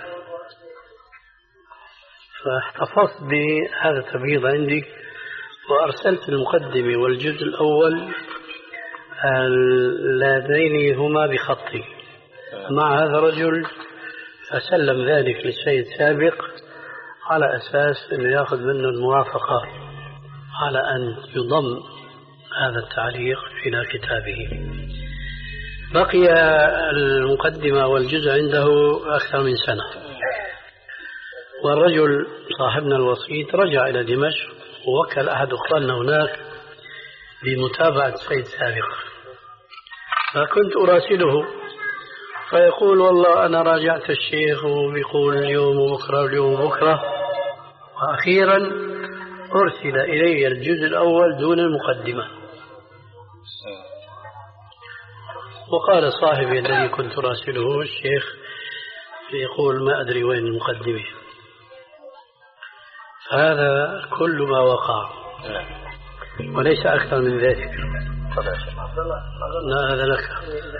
فاحتفظت بهذا التبييض عندي وأرسلت المقدمة والجزء الأول اللذين هما بخطي مع هذا الرجل، فسلم ذلك للسيد السابق على أساس أنه يأخذ منه الموافقة على أن يضم هذا التعليق إلى كتابه. بقي المقدمة والجزء عنده أكثر من سنة، والرجل صاحبنا الوسيط رجع إلى دمشق ووكل أحد أخواننا هناك بمتابعة السيد السابق، فكنت أراسله فيقول والله أنا راجعت الشيخ وبيقول اليوم وبكرة اليوم وبكرة، وأخيرا أرسل إلي الجزء الأول دون المقدمة. وقال صاحبي الذي كنت راسله الشيخ يقول ما أدري وين المقدمة. هذا كل ما وقع وليس أكثر من ذلك. لا هذا لك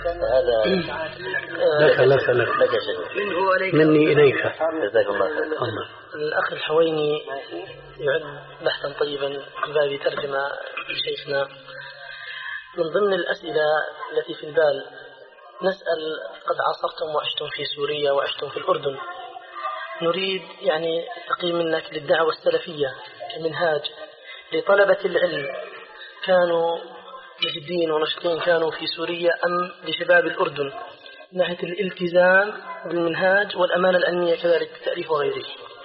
لك لك لك مني إليك. جزاك الله خير. الأخ الحويني يعد بحثا طيبا في باب ترجمة شيخنا. من ضمن الأسئلة التي في البال نسأل قد عاصرتم وعشتم في سوريا وعشتم في الأردن، نريد يعني تقييم منك للدعوة السلفية كمنهاج لطلبة العلم، كانوا مجدين ونشطين كانوا في سوريا أم لشباب الأردن من ناحية الالتزام بالمنهاج والأمانة العلمية كذلك بالتأليف وغيره؟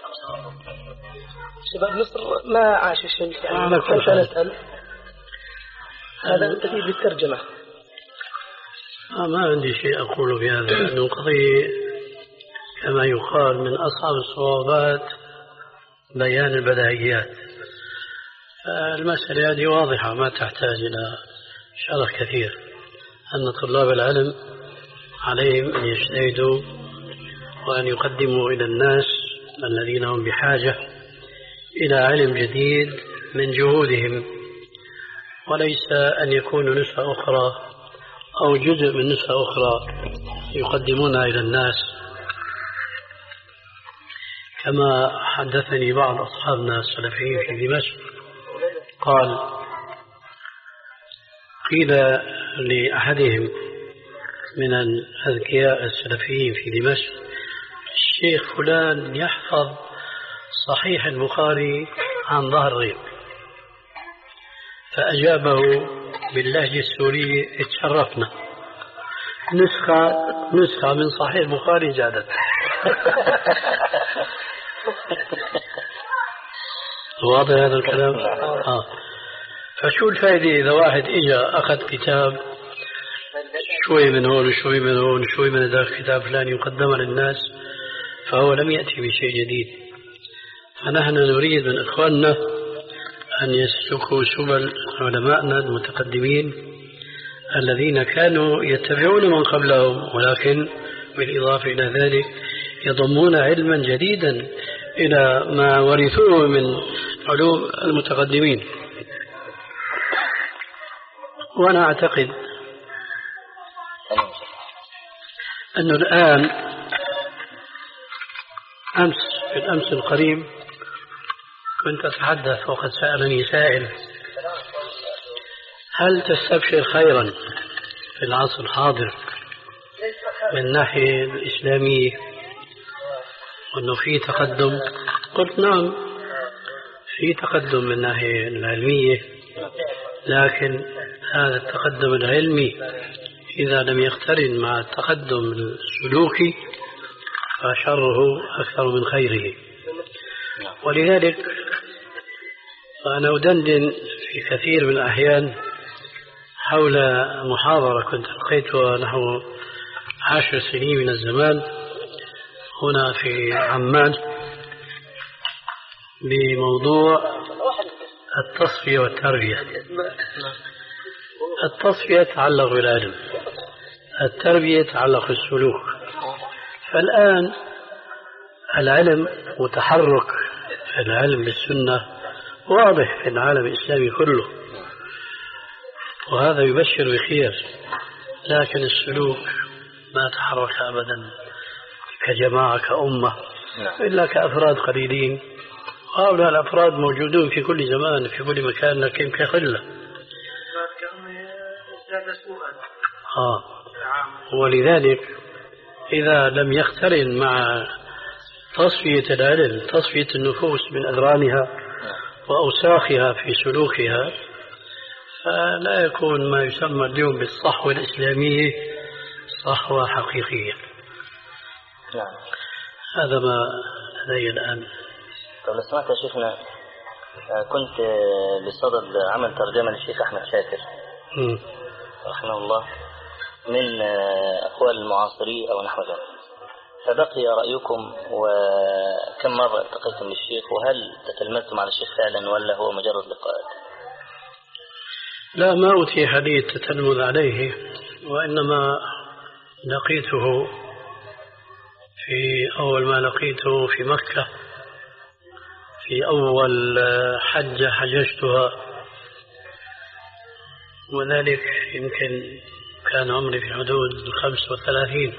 شباب مصر ما عاش الشيء يعني كيف نسأل هذا تفيد بالترجمة. ما عندي شيء أقول في هذا، لأن القضية كما يقال من أصعب الصعوبات بيان البداهيات. المسألة هذه واضحة ما تحتاج إلى شرح كثير، أن طلاب العلم عليهم أن يجتهدوا وأن يقدموا إلى الناس الذين هم بحاجة إلى علم جديد من جهودهم، وليس أن يكونوا نسخة أخرى أو جزء من نسخة أخرى يقدمونها إلى الناس. كما حدثني بعض أصحابنا السلفيين في دمشق قال قيل لأحدهم من الأذكياء السلفيين في دمشق الشيخ فلان يحفظ صحيح البخاري عن ظهر غيب، فأجابه باللهجة السورية اتشرفنا، نسخة نسخة من صحيح البخاري زادت. واضح هذا الكلام؟ آه. فشو الفائدة إذا واحد إجا أخذ كتاب شوي من هون وشوي من هون وشوي من ذاك كتاب فلان يقدم للناس فهو لم يأتي بشيء جديد. فنحن نريد من إخواننا أن يسلكوا سبل علمائنا المتقدمين الذين كانوا يتبعون من قبلهم، ولكن بالإضافة إلى ذلك يضمون علما جديدا إلى ما ورثوه من علوم المتقدمين. وأنا أعتقد أنه الآن أمس في الأمس القريب كنت أتحدث وقد سألني سائل هل تستبشر خيرا في العصر الحاضر من الناحية الإسلامية وأنه في تقدم. قلت نعم في تقدم من الناحية العلمية، لكن هذا التقدم العلمي إذا لم يقترن مع التقدم السلوكي فشره أكثر من خيره. ولذلك أنا أدندن في كثير من الأحيان حول محاضرة كنت ألقيتها نحو عشر سنين من الزمان هنا في عمان بموضوع التصفية والتربية. التصفية تتعلق بالعلم، التربية تتعلق بالسلوك. فالآن العلم وتحرك العلم بالسنة واضح في العالم الإسلامي كله، وهذا يبشر بخير، لكن السلوك ما تحرك أبدا كجماعة كأمة إلا كأفراد قليلين، وهؤلاء الأفراد موجودون في كل زمان في كل مكان لكن كقلة. آه. ولذلك إذا لم يقترن مع تصفية العلم تصفية النفوس من أذرانها وأوساخها في سلوكها فلا يكون ما يسمى اليوم بالصحوة الإسلامية صحوة حقيقية. نعم. هذا ما لدي الآن. طب لو سمحت يا شيخنا، كنت بصدد عمل ترجمة للشيخ أحمد شاكر م. رحمه الله من أقوال المعاصرين أو نحو ذلك، فبقي رأيكم وكم مرة التقيتم للشيخ، وهل تتلمذتم على الشيخ فعلا ولا هو مجرد لقاءات؟ لا، ما أتيح لي التتلمذ عليه، وإنما لقيته في أول ما لقيته في مكة في أول حجة حججتها، وذلك يمكن كان عمري في حدود الخمس وثلاثين.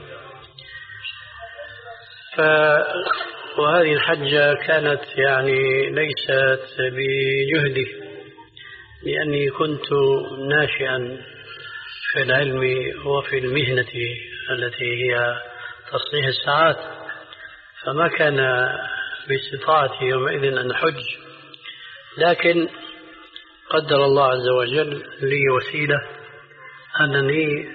ف... وهذه الحجة كانت يعني ليست بجهدي، لأني كنت ناشئا في العلم وفي المهنة التي هي تصليح الساعات، فما كان باستطاعتي يومئذ أن أحج، لكن قدر الله عز وجل لي وسيلة أنني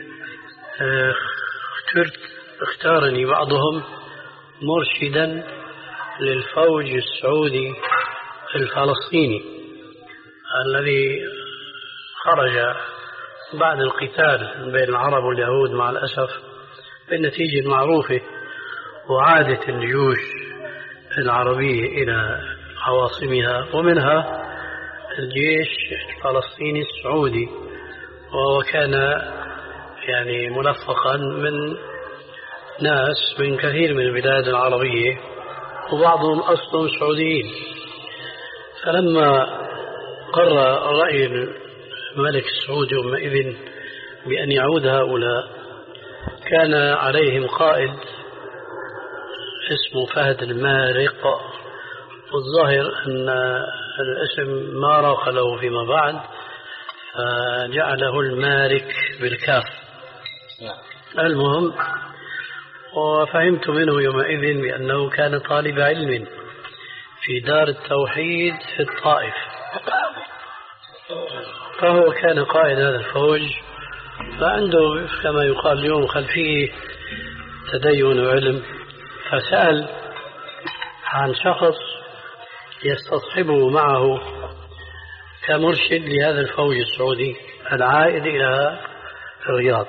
اخترت اختارني بعضهم مرشدا للفوج السعودي الفلسطيني الذي خرج بعد القتال بين العرب واليهود مع الأسف بالنتيجة المعروفة، وعادت الجيوش العربية إلى عواصمها ومنها الجيش الفلسطيني السعودي، وهو كان يعني ملفقا من ناس من كثير من البلاد العربية وبعضهم أصلهم سعوديين. فلما قرر رأي الملك السعودي يومئذ بأن يعود هؤلاء كان عليهم قائد اسمه فهد المارق، والظاهر أن الاسم ما راق له فيما بعد فجعله المارك بالكاف. المهم، وفهمت منه يومئذ بأنه كان طالب علم في دار التوحيد في الطائف، فهو كان قائد هذا الفوج، فعنده كما يقال اليوم خلفيه تدين وعلم، فسأل عن شخص يستصحبه معه كمرشد لهذا الفوج السعودي العائد إلى الرياض،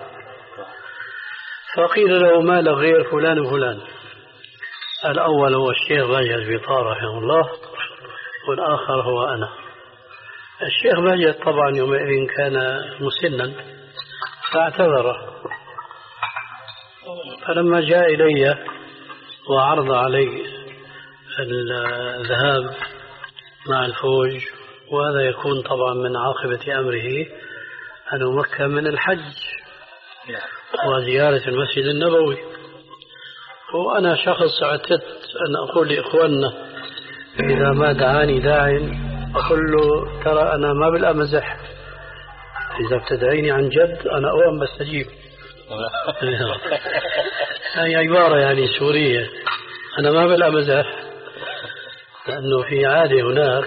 فقيل له ما له غير فلان وفلان. الأول هو الشيخ باجة البيطار رحمه الله، والآخر هو أنا. الشيخ باجة طبعا يومئذ كان مسنا فاعتذر، فلما جاء إلي وعرض علي الذهاب مع الفوج، وهذا يكون طبعا من عاقبة أمره أن أمكن من الحج وزيارة المسجد النبوي. وأنا شخص اعتدت أن أقول لإخواننا إذا ما دعاني داع أقول له ترى أنا ما بالأمزح، إذا بتدعيني عن جد أنا أوام بستجيب. هذه عبارة يعني سورية، أنا ما بلا مزح، لأنه في عادة هناك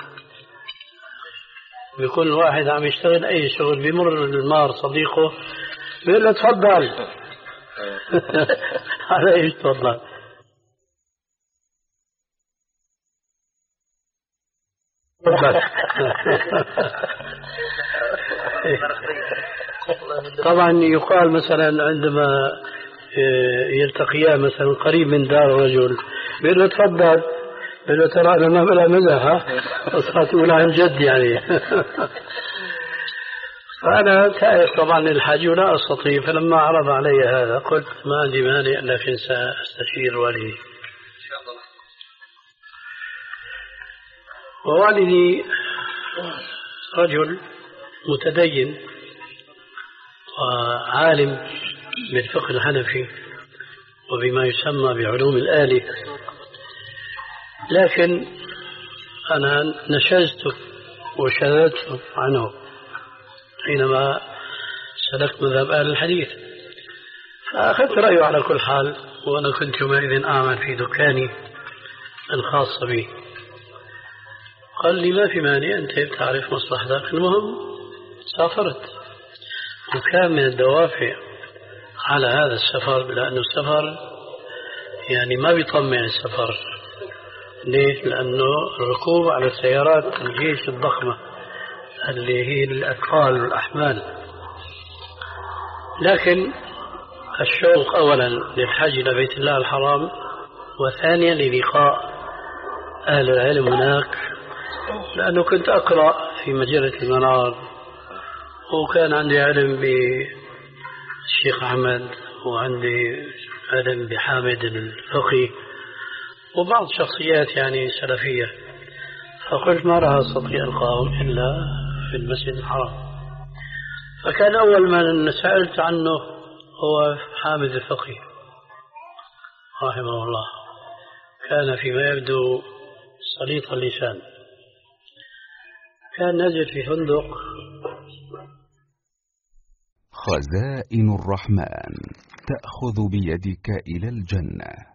بيكون الواحد عم يشتغل أي شغل، بيمر المار صديقه بيقول له تفضل. على إيش تفضل؟ طبعا يقال مثلا عندما يلتقيان مثلا قريب من دار رجل بيقول له تفضل، بيقول له ترى أنا ما بلا مزح، صارت تقول عن جد يعني. فأنا تائب طبعا الحاج ولا أستطيع، فلما عرض علي هذا قلت ما عندي مانع لكن سأستشير والدي. ووالدي رجل متدين وعالم بالفقه الحنفي وبما يسمى بعلوم الآلة، لكن أنا نشزت وشذت عنه حينما سلكت مذهب أهل الحديث، فأخذت رأيه على كل حال. وأنا كنت يومئذ أعمل في دكاني الخاص بي. قال لي ما في مانع، أنت بتعرف مصلحتك. المهم سافرت، وكان من الدوافع على هذا السفر، لأنه السفر يعني ما بيطمع السفر. ليش؟ لأنه الركوب على سيارات الجيش الضخمة اللي هي الأثقال والأحمال. لكن الشوق أولا للحج إلى بيت الله الحرام، وثانيا للقاء أهل العلم هناك، لأنه كنت أقرأ في مجلة المنار، وكان عندي علم بالشيخ أحمد، وعندي علم بحامد الفقي، وبعض شخصيات يعني سلفية. فقلت ما راح أستطيع ألقاهم إلا في المسجد الحرام. فكان أول من سألت عنه هو حامد الفقي رحمه الله، كان فيما يبدو سليط اللسان. كان نزل في فندق. خزائن الرحمن تأخذ بيدك إلى الجنة.